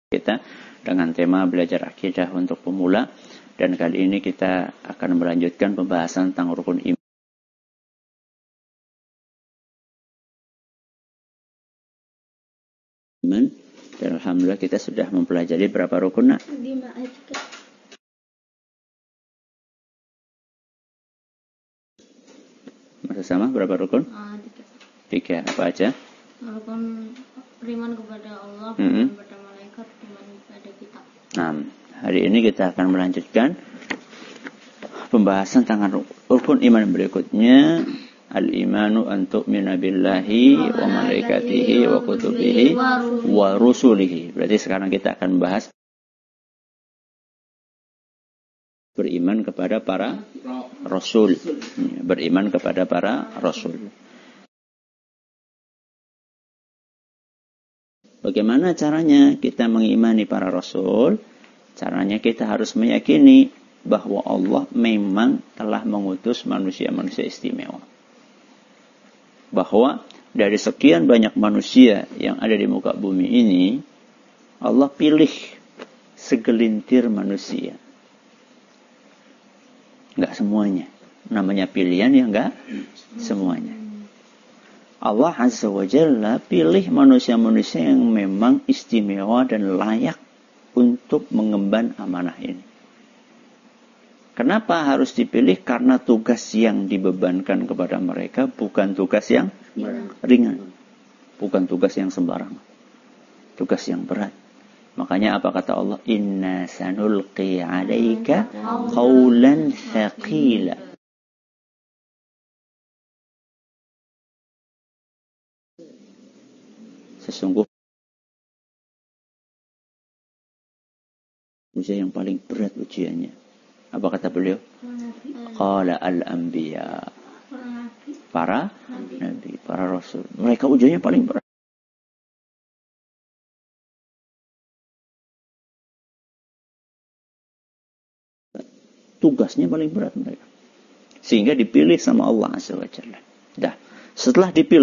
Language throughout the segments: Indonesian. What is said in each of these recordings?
kita dengan tema belajar akidah untuk pemula, dan kali ini kita akan melanjutkan pembahasan tentang rukun iman. Dan alhamdulillah kita sudah mempelajari berapa rukun, Nak? 5 aja. Masih sama berapa rukun? 3. Apa aja? Rukun beriman kepada Allah, beriman kepada malaikat, beriman kepada kitab. Nah, hari ini kita akan melanjutkan pembahasan tentang rukun iman berikutnya. Al-imanu an tu'mina billahi wa malaikatihi wa kutubihi wa rusulihi. Berarti sekarang kita akan membahas beriman kepada para rasul. Beriman kepada para rasul. Bagaimana caranya kita mengimani para rasul? Caranya kita harus meyakini bahwa Allah memang telah mengutus manusia-manusia istimewa. Bahwa dari sekian banyak manusia yang ada di muka bumi ini, Allah pilih segelintir manusia. Enggak semuanya. Namanya pilihan ya enggak semuanya. Allah Azza wa Jalla pilih manusia-manusia yang memang istimewa dan layak untuk mengemban amanah ini. Kenapa harus dipilih? Karena tugas yang dibebankan kepada mereka bukan tugas yang ringan. Bukan tugas yang sembarangan. Tugas yang berat. Makanya apa kata Allah? Inna sanulqi alaika qawlan thaqila. Sesungguhnya ujian yang paling berat ujiannya. Apa kata beliau? Qala al-anbiya. Para nabi, para rasul. Mereka ujiannya paling berat. Tugasnya paling berat mereka. Sehingga dipilih sama Allah Azza wa Jalla. Dah, setelah dipilih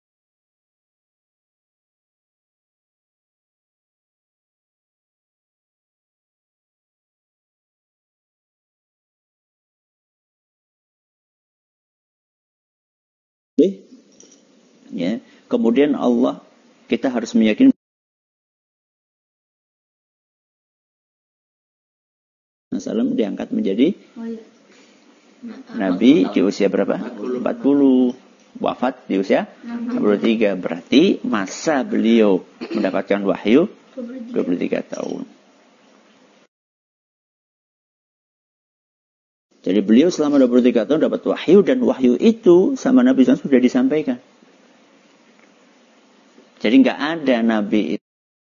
ya, kemudian Allah, kita harus meyakini Rasulullah diangkat menjadi Nabi di usia berapa? 40. Wafat di usia 23. Berarti masa beliau mendapatkan wahyu 23 tahun. Jadi beliau selama 23 tahun dapat wahyu, dan wahyu itu sama Nabi SAW sudah disampaikan. Jadi nggak ada Nabi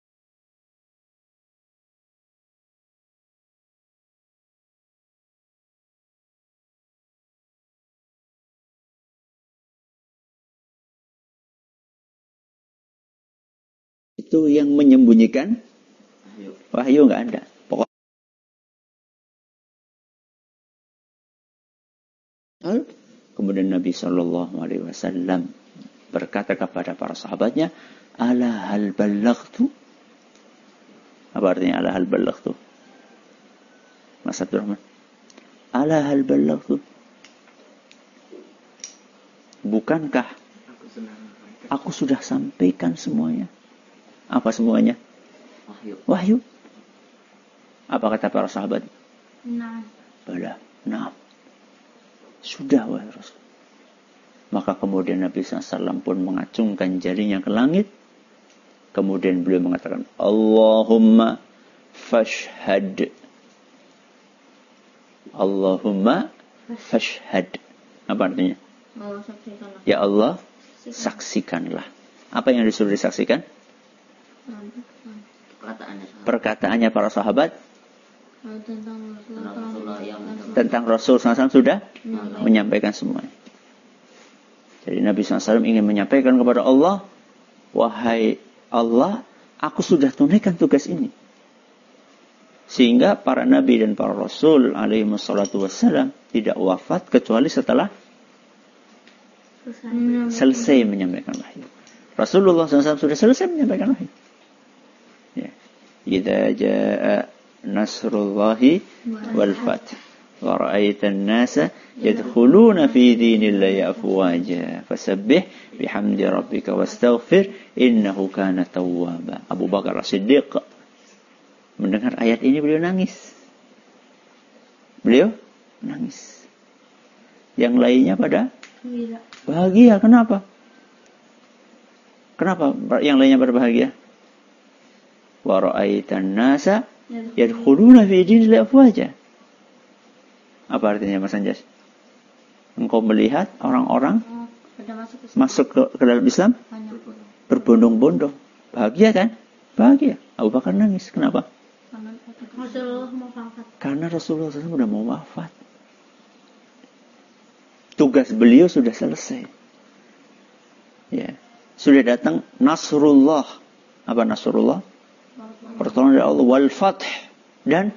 itu yang menyembunyikan wahyu, nggak ada. Pokoknya kemudian Nabi SAW berkata kepada para sahabatnya, ala hal ballaghtu. Apa artinya ala hal ballaghtu? Mas Abdurrahman, ala hal ballaghtu, bukankah aku sudah sampaikan semuanya? Apa semuanya? Wahyu. Apa kata para sahabat? Nah. Bala, nah. Sudah wahai Rasul. Maka kemudian Nabi SAW pun mengacungkan jarinya ke langit. Kemudian beliau mengatakan, Allahumma fashhad. Allahumma fashhad. Apa artinya? Ya Allah, saksikanlah. Apa yang disuruh disaksikan? Perkataannya para sahabat tentang Rasul SAW sudah menyampaikan semuanya. Jadi Nabi SAW ingin menyampaikan kepada Allah, wahai Allah, aku sudah tunaikan tugas ini. Sehingga para Nabi dan para Rasul alaihi wassalatu wassalam tidak wafat kecuali setelah selesai menyampaikan wahyu. Rasulullah SAW sudah selesai menyampaikan wahyu. Ya. idza jaa nasrullahi wal fath wa ra'aitan nasa yadkhuluna fi dinillahi afwaja fasabbih bihamdi rabbika wastaghfir innahu kana tawwaba. Abu Bakar As-Siddiq mendengar ayat ini beliau nangis. Beliau nangis. Yang lainnya pada bahagia. Kenapa? Kenapa yang lainnya berbahagia? Wa ra'aitan nasa yadkhuluna fi dinillahi afwaja. Apa artinya Mas Anjas? Engkau melihat orang-orang masuk ke dalam Islam berbondong-bondong. Bahagia kan? Bahagia. Abu Bakar nangis. Kenapa? Karena Rasulullah SAW sudah mau wafat. Tugas beliau sudah selesai. Ya. Sudah datang Nasrullah. Apa Nasrullah? Pertolongan dari Allah. Wal fath. Dan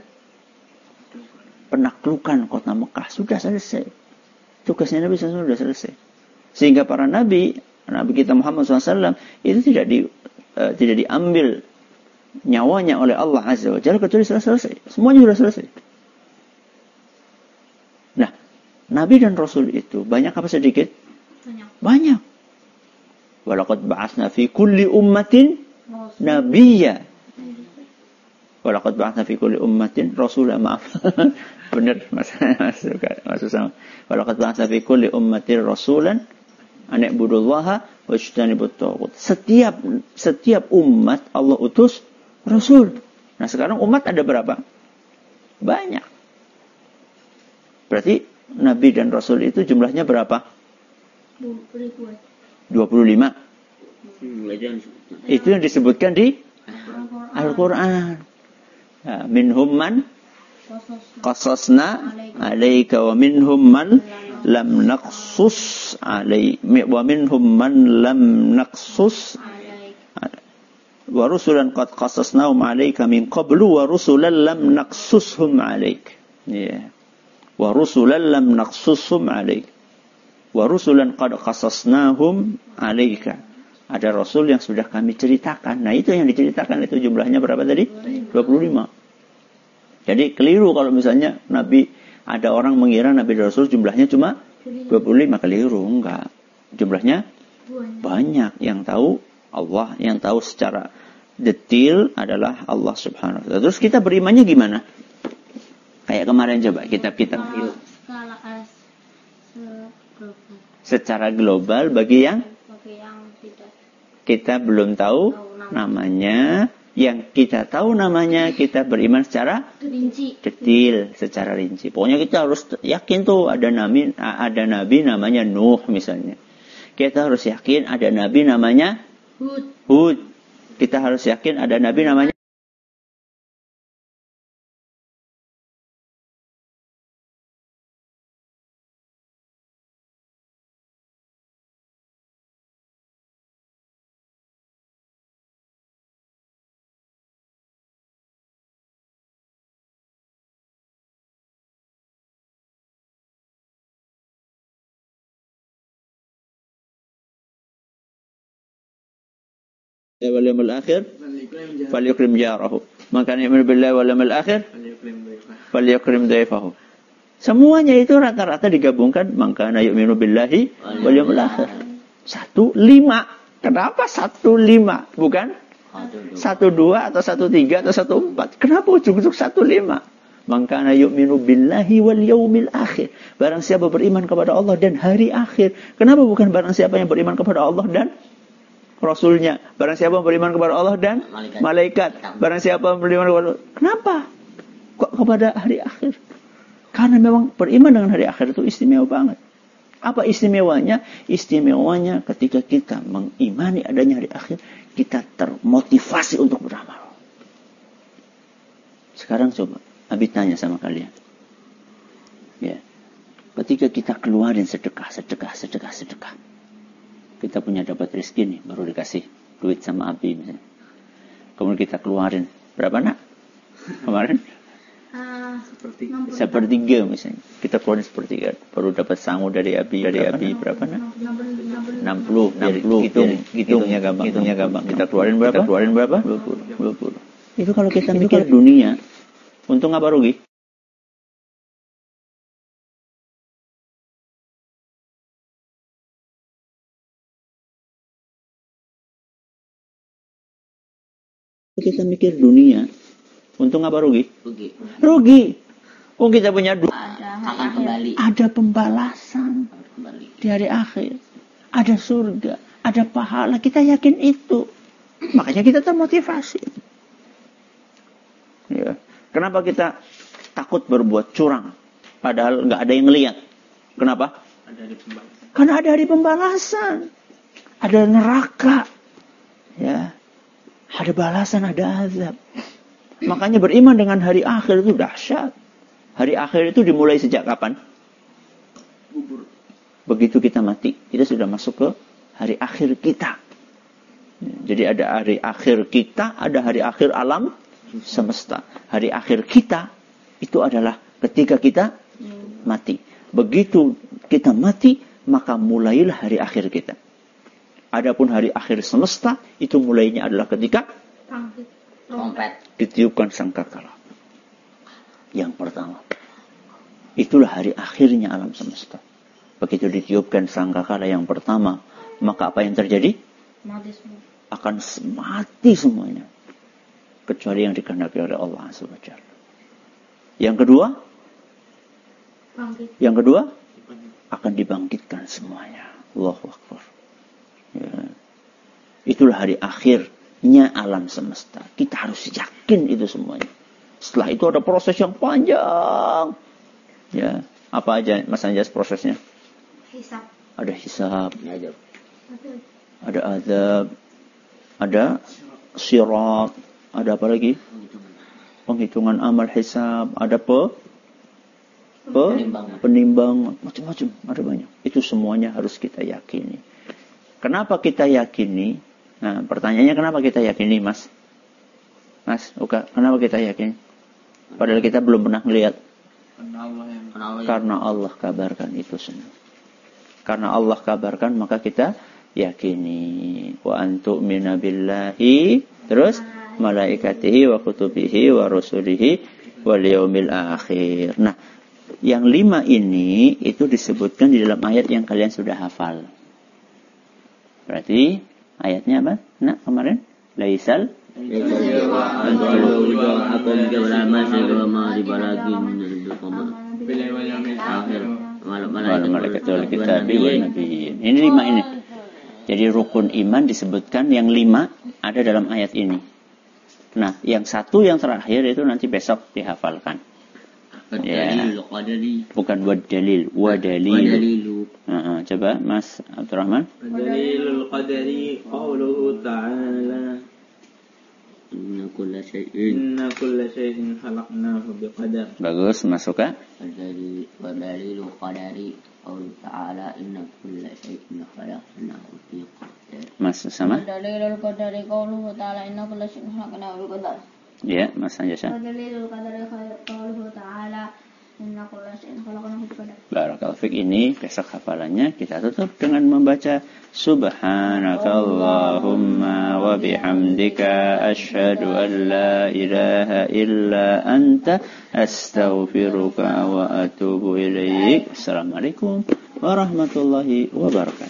penaklukan kota Mekah. Sudah selesai. Tugasnya Nabi SAW sudah selesai. Sehingga para Nabi kita Muhammad SAW itu tidak diambil nyawanya oleh Allah Azza wa Jalla kecuali sudah selesai. Semuanya sudah selesai. Nah, Nabi dan Rasul itu banyak apa sedikit? Banyak. Walaqad ba'atsna fi kulli ummatin nabiyya. Walaqad ba'atsna fi kulli ummatin rasula. Maaf. Benar masuk sama. Walaqad ba'atsna fi kulli ummatin rasulan an i'budullaha wajtanibut taghut. Setiap umat Allah utus rasul. Nah, sekarang umat ada berapa? Banyak. Berarti nabi dan rasul itu jumlahnya berapa? 25. Itu yang disebutkan di Al-Qur'an. Ya, minhum man qasasna alaika wa minhum man lam naqsus alaika wa minhum man lam naqsus wa rusulan qad qasasnahum alaika min qablu wa rusulan lam naqsushum alaika. Ya. Wa rusulan lam naqsushum alaika. Wa rusulan qad qasasnahum alaika. Ada rasul yang sudah kami ceritakan. Nah, itu yang diceritakan itu jumlahnya berapa tadi? 25. Jadi keliru kalau misalnya ada orang mengira Nabi dan Rasul jumlahnya cuma 25. Keliru, enggak. Jumlahnya banyak. Yang tahu Allah, yang tahu secara detail adalah Allah Subhanahu wa Ta'ala. Terus kita berimannya gimana? Kayak kemarin coba kitab-kitab. Secara global bagi yang kita belum tahu namanya. Yang kita tahu namanya, kita beriman secara detail, secara rinci. Pokoknya kita harus yakin tuh ada nabi namanya Nuh misalnya. Kita harus yakin ada nabi namanya Hud. Kita harus yakin ada nabi namanya wal yaumil akhir falyukrim jarahu. Maka yu'minu billahi wal yaumil akhir falyukrim dhaifahu. Semuanya itu rata-rata digabungkan maka yu'minu billahi wal yaumil akhir. 1-5. Kenapa 1-5? Bukan 1-2 atau 1-3 atau 1-4. Kenapa ujung-ujung 1-5? Maka yu'minu billahi wal yaumil akhir. Barang siapa beriman kepada Allah dan hari akhir. Kenapa bukan barang siapa yang beriman kepada Allah dan Rasulnya? Barang siapa beriman kepada Allah dan malaikat. Barang siapa beriman kepada Allah. Kenapa? Kok kepada hari akhir? Karena memang beriman dengan hari akhir itu istimewa banget. Apa istimewanya? Istimewanya ketika kita mengimani adanya hari akhir, kita termotivasi untuk beramal. Sekarang coba, Abi tanya sama kalian. Ya. Ketika kita keluarin sedekah. Kita punya dapat rezeki nih, baru dikasih duit sama Abi misalnya. Kemudian kita keluarin berapa nak? Kemarin? Sepertiga misalnya. Kita keluarin sepertiga, baru dapat sangu dari Abi berapa nak? 60. Hitungnya gampang. Kita keluarin berapa? 20. Itu kalau kita mikir dunia, untung apa rugi? Kita mikir dunia, untung apa rugi? Rugi. Oh, kita punya akan kembali. Ada pembalasan di hari akhir. Ada surga, ada pahala. Kita yakin itu. Makanya kita termotivasi. Ya. Kenapa kita takut berbuat curang? Padahal nggak ada yang ngelihat. Kenapa? Karena ada hari pembalasan. Ada neraka. Ya. Ada balasan, ada azab. Makanya beriman dengan hari akhir itu dahsyat. Hari akhir itu dimulai sejak kapan? Begitu kita mati, kita sudah masuk ke hari akhir kita. Jadi ada hari akhir kita, ada hari akhir alam semesta. Hari akhir kita itu adalah ketika kita mati. Begitu kita mati, maka mulailah hari akhir kita. Adapun hari akhir semesta itu mulainya adalah ketika ditiupkan sangkakala. Yang pertama. Itulah hari akhirnya alam semesta. Begitu ditiupkan sangkakala yang pertama, maka apa yang terjadi? Mati semua. Akan mati semuanya. Kecuali yang dikehendaki oleh Allah Subhanahu wa ta'ala. Yang kedua? Bangkit. Yang kedua? Akan dibangkitkan semuanya. Allahu Akbar. Ya. Itulah hari akhirnya alam semesta. Kita harus yakin itu semuanya. Setelah itu ada proses yang panjang. Ya, apa aja Mas Anjas prosesnya? Hisab. Ada hisab, ada azab, ada sirat, ada apa lagi? Penghitungan amal hisab, ada penimbangan, macam-macam, ada banyak. Itu semuanya harus kita yakini. Kenapa kita yakini? Nah, pertanyaannya kenapa kita yakini, Mas? Mas, Uka, kenapa kita yakini? Padahal kita belum pernah melihat. Karena Allah kabarkan itu semua. Karena Allah kabarkan, maka kita yakini. Wa antu'mina billahi, terus malaikatihi wa kutubihi wa rusulihi wal yaumil akhir. Nah, yang 5 ini itu disebutkan di dalam ayat yang kalian sudah hafal. Berarti ayatnya apa? Nah, kemarin laisal ini 5 ini. Jadi rukun iman disebutkan yang 5 ada dalam ayat ini. Nah, yang 1 yang terakhir itu nanti besok dihafalkan. Ya. Bukan wadalil, wadalilu. Coba Mas Abdurrahman. Wadalilul qadari qauluhu ta'ala Inna kulla syai'in khalaqnahu biqadar. Bagus, masuk ka? Wadalilul qadari qauluhu ta'ala inna kulla syai'in khalaqnahu biqadar. Mas sama? Wadalilul qadari qauluhu ta'ala inna kulla syai'in khalaqnahu biqadar. Ya, Mas Anjasa. Wadalilul qadari qauluhu ta'ala inna kulla syai'in khalaqnahu biqadar. Barakallahu fik. Ini besok hafalannya kita tutup dengan membaca Subhanakallahumma wa bihamdika asyhadu an la ilaha illa anta astaghfiruka wa atubu ilaik. Assalamualaikum warahmatullahi wabarakatuh.